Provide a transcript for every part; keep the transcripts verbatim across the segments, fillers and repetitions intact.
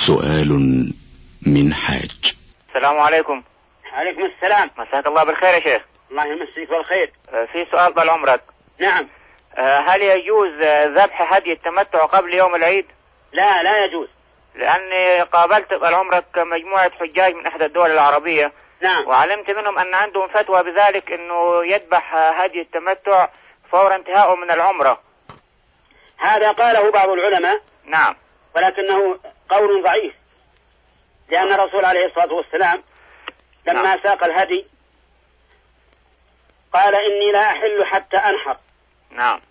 سؤال من حاج. السلام عليكم. عليكم السلام. مساك الله بالخير يا شيخ. الله يمسيك بالخير. في سؤال طال عمرك. نعم. هل يجوز ذبح هدي التمتع قبل يوم العيد؟ لا لا يجوز، لأني قابلت طال عمرك مجموعة حجاج من إحدى الدول العربية. نعم. وعلمت منهم أن عندهم فتوى بذلك، أنه يذبح هدي التمتع فور انتهائه من العمرة. هذا قاله بعض العلماء. نعم. ولكنه قول ضعيف، لأن الرسول عليه الصلاة والسلام لما نعم. ساق الهدي قال إني لا أحل حتى أنحر. نعم.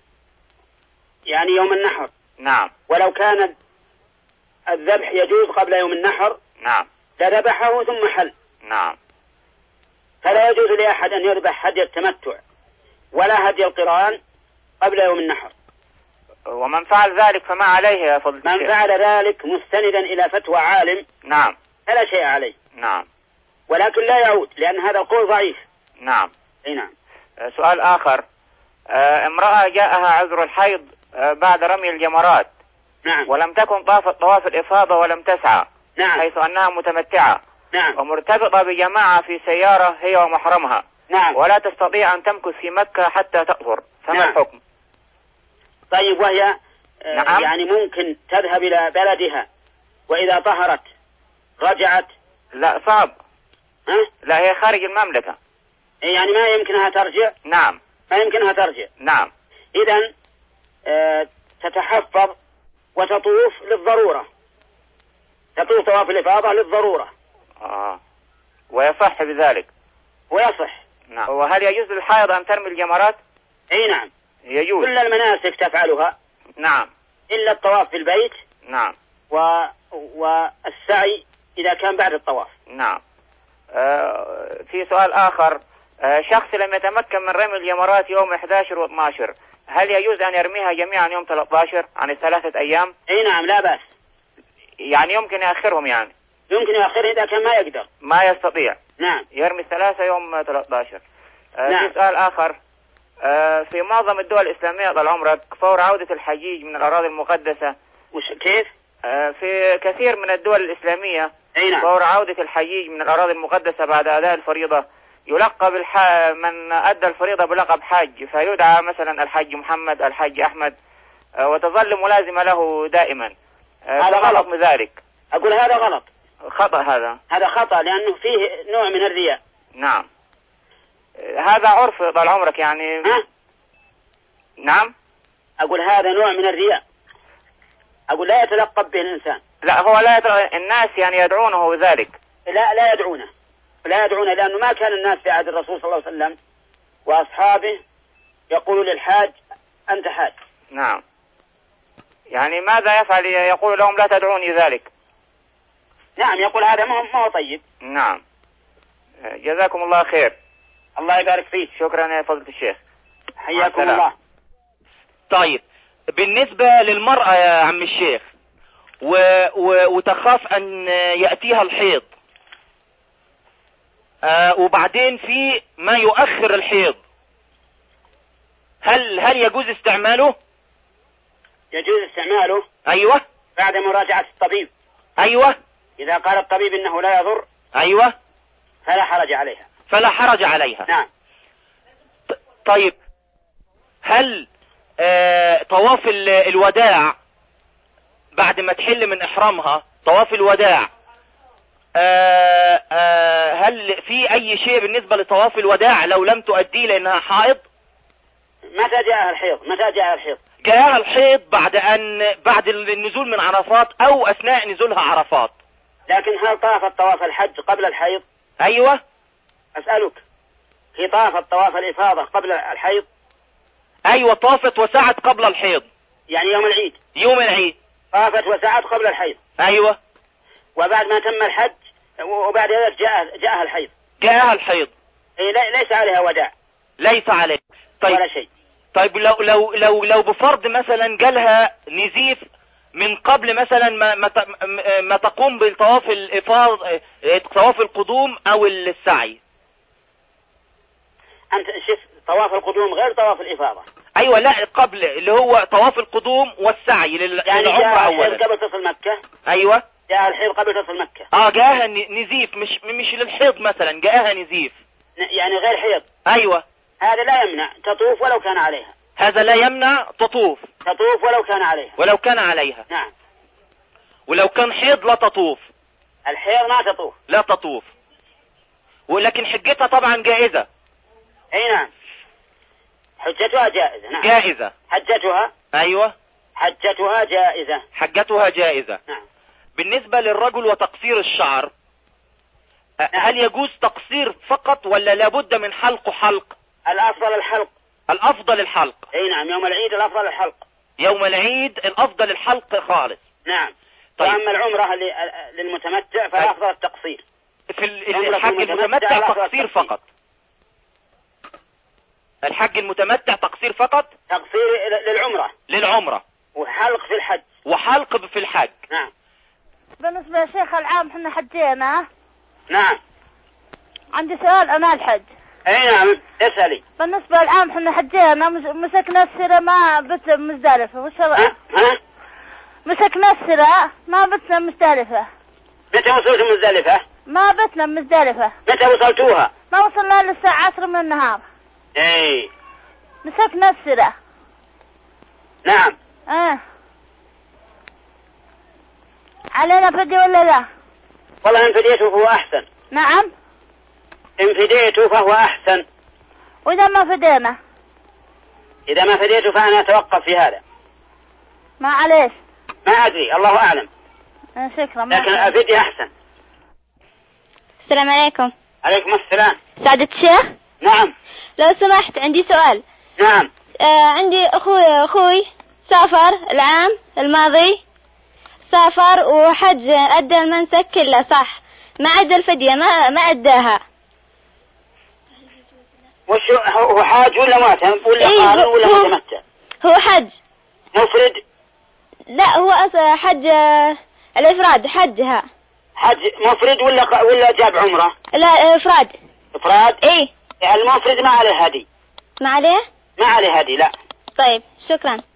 يعني يوم النحر. نعم. ولو كان الذبح يجوز قبل يوم النحر نعم لذبحه ثم حل. نعم. فلا يجوز لأحد أن يذبح هدي التمتع ولا هدي القران قبل يوم النحر. ومن فعل ذلك فما عليه يا فضل من فعل ذلك مستندا إلى فتوى عالم نعم فلا شيء عليه. نعم. ولكن لا يعود، لأن هذا القول ضعيف. نعم. أي نعم. سؤال آخر. امرأة جاءها عذر الحيض بعد رمي الجمرات. نعم. ولم تكن طافت طواف الإفاضة ولم تسعى. نعم. حيث أنها متمتعة. نعم. ومرتبطة بجماعة في سيارة هي ومحرمها. نعم. ولا تستطيع أن تمكث في مكة حتى تطهر، فما نعم. الحكم؟ طيب، وهي نعم. يعني ممكن تذهب إلى بلدها وإذا طهرت رجعت؟ لا صعب. ها؟ لا، هي خارج المملكة. يعني ما يمكنها ترجع؟ نعم. ما يمكنها ترجع. نعم. إذن آه تتحفظ وتطوف للضرورة، تطوف طواف الإفاضة للضرورة. آه. ويصح بذلك؟ ويصح. نعم. وهل يجوز للحائض أن ترمي الجمرات؟ أي نعم يجوز. كل المناسك تفعلها. نعم. إلا الطواف في البيت. نعم. و... والسعي إذا كان بعد الطواف. نعم. آه في سؤال آخر. آه شخص لم يتمكن من رمي الجمرات يوم إحدى عشر و اثني عشر، هل يجوز أن يرميها جميعا يوم ثلاثة عشر عن الثلاثة أيام؟ أي نعم، لا بأس. يعني يمكن يأخرهم؟ يعني يمكن يأخرهم إذا كان ما يقدر، ما يستطيع. نعم. يرمي الثلاثة يوم ثلاثة عشر. آه نعم. في سؤال آخر. آه في معظم الدول الإسلامية طال عمرك فور عودة الحجيج من الأراضي المقدسة. وش كيف؟ آه في كثير من الدول الإسلامية أي نعم. فور عودة الحجيج من الأراضي المقدسة بعد أداء الفريضة يلقب الح... من أدى الفريضة بلقب حاج، فيدعى مثلا الحاج محمد، الحاج أحمد، آه وتظل ملازمة له دائما. آه هذا غلط ذلك. أقول هذا غلط، خطأ. هذا هذا خطأ لأنه فيه نوع من الرياء. نعم. هذا عرف طال عمرك يعني. ها؟ نعم. أقول هذا نوع من الرياء، أقول لا يتلقب به الإنسان. لا، هو لا يتلقب. الناس يعني يدعونه ذلك. لا لا يدعونه، لا يدعونه لأنه ما كان الناس في عهد الرسول صلى الله عليه وسلم وأصحابه يقول للحاج أنت حاج. نعم. يعني ماذا يفعل؟ يقول لهم لا تدعوني ذلك. نعم، يقول هذا ما هو طيب. نعم. جزاكم الله خير. الله يبارك فيك. شكرا يا فضيلة الشيخ. حياكم الله. طيب، بالنسبة للمرأة يا عم الشيخ و... و... وتخاف أن يأتيها الحيض، آه وبعدين في ما يؤخر الحيض، هل هل يجوز استعماله؟ يجوز استعماله. أيوة. بعد مراجعة الطبيب. أيوة. إذا قال الطبيب إنه لا يضر. أيوة. فلا حرج عليها. فلا حرج عليها. نعم. طيب، هل آه طواف الوداع بعد ما تحل من إحرامها، طواف الوداع آه آه هل في أي شيء بالنسبة لطواف الوداع لو لم تؤدي لأنها حائض؟ متى جاءها الحيض؟ متى جاءها الحيض؟ جاءها الحيض بعد أن بعد النزول من عرفات أو أثناء نزولها عرفات. لكن هل طافت طواف الحج قبل الحيض؟ أيوة. أسألك، هي طافت طواف الإفاضة قبل الحيض؟ أيوة، طافت وسعت قبل الحيض. يعني يوم العيد؟ يوم العيد طافت وسعت قبل الحيض. أيوة. وبعد ما تم الحج وبعد ذلك جاء جاءها الحيض. جاءها الحيض. إيه، ليس عليها وداع. ليس عليها. طيب. ولا شيء. طيب، لو لو لو لو بفرض مثلا جالها نزيف من قبل مثلا ما ما, ما تقوم بالطواف الإفاض، طواف القدوم أو السعي. أنت شوف، طواف القدوم غير طواف الإفاضة. أيوة، لا، قبل اللي هو طواف القدوم والسعي لل... يعني للعمرة أولا. قبل تصل مكة. أيوة. جاء الحيض قبل تصل مكة. اه جاءها نزيف، مش مش للحيض مثلا، جاءها نزيف يعني غير حيض. ايوه هذا لا يمنع تطوف ولو كان عليها. هذا لا يمنع تطوف تطوف ولو كان عليها. ولو كان عليها. نعم. ولو كان حيض لا تطوف. الحيض ما تطوف. لا تطوف. ولكن حجتها طبعا جائزة. اي نعم. حجتها جائزة. نعم. جائزة. حجتها. ايوه. حجتها جائزة. حجتها جائزة. نعم. بالنسبة للرجل وتقصير الشعر، نعم. هل يجوز تقصير فقط ولا لابد من حلق حلق؟ الافضل الحلق. الافضل الحلق. اي نعم. يوم العيد الافضل الحلق. يوم العيد الافضل الحلق خالص. نعم. طيب. واما العمرة للمتمتع فالافضل التقصير. في الحج المتمتع تقصير فقط. الحج المتمتع تقصير فقط. تقصير للعمرة. للعمرة. وحلق في الحج. وحلق في الحج. نعم. بالنسبة يا شيخ العام احنا حجينا. نعم. عندي سؤال انا الحج. اي نعم اسألي. بالنسبة العام احنا حجينا مسكنا السرة ما بت مزدلفة. وش ها؟ ها؟ مسكنا السرة ما بتنا مزدلفة. متى وصلتوا مزدلفة؟ ما بتنا مزدلفة. متى وصلتوها؟ ما وصلنا للساعة عشرة من النهار. اي. مسكنا السرة. نعم. اه علينا فدي ولا لا؟ والله ان فديته فهو احسن. نعم. ان فديته فهو احسن. واذا ما فدينا؟ اذا ما فديته فانا اتوقف في هذا. ما عليش. ما ادري الله اعلم. اه شكرا. لكن الفدية احسن. السلام عليكم. عليكم السلام. سعادة الشيخ. نعم. لو سمحت عندي سؤال. نعم. آه عندي اخوي اخوي سافر العام الماضي، سافر وحج ادى المنسك كله صح، ما ادى الفدية، ما ما اداها. وش هو حاج ولا ماتم ولا إيه قارن ولا هو متمتع؟ هو حج مفرد. لا هو أصلا حج الافراد حجها. حج مفرد ولا ولا جاب عمره؟ لا افراد. افراد. ايه يعني المفرد ما عليه هدي. ما عليه؟ ما عليه هدي لا. طيب شكرا.